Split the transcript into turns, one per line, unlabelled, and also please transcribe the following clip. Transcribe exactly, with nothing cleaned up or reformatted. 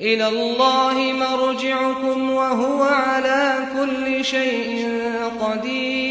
إلى الله مرجعكم وهو على كل شيء قدير.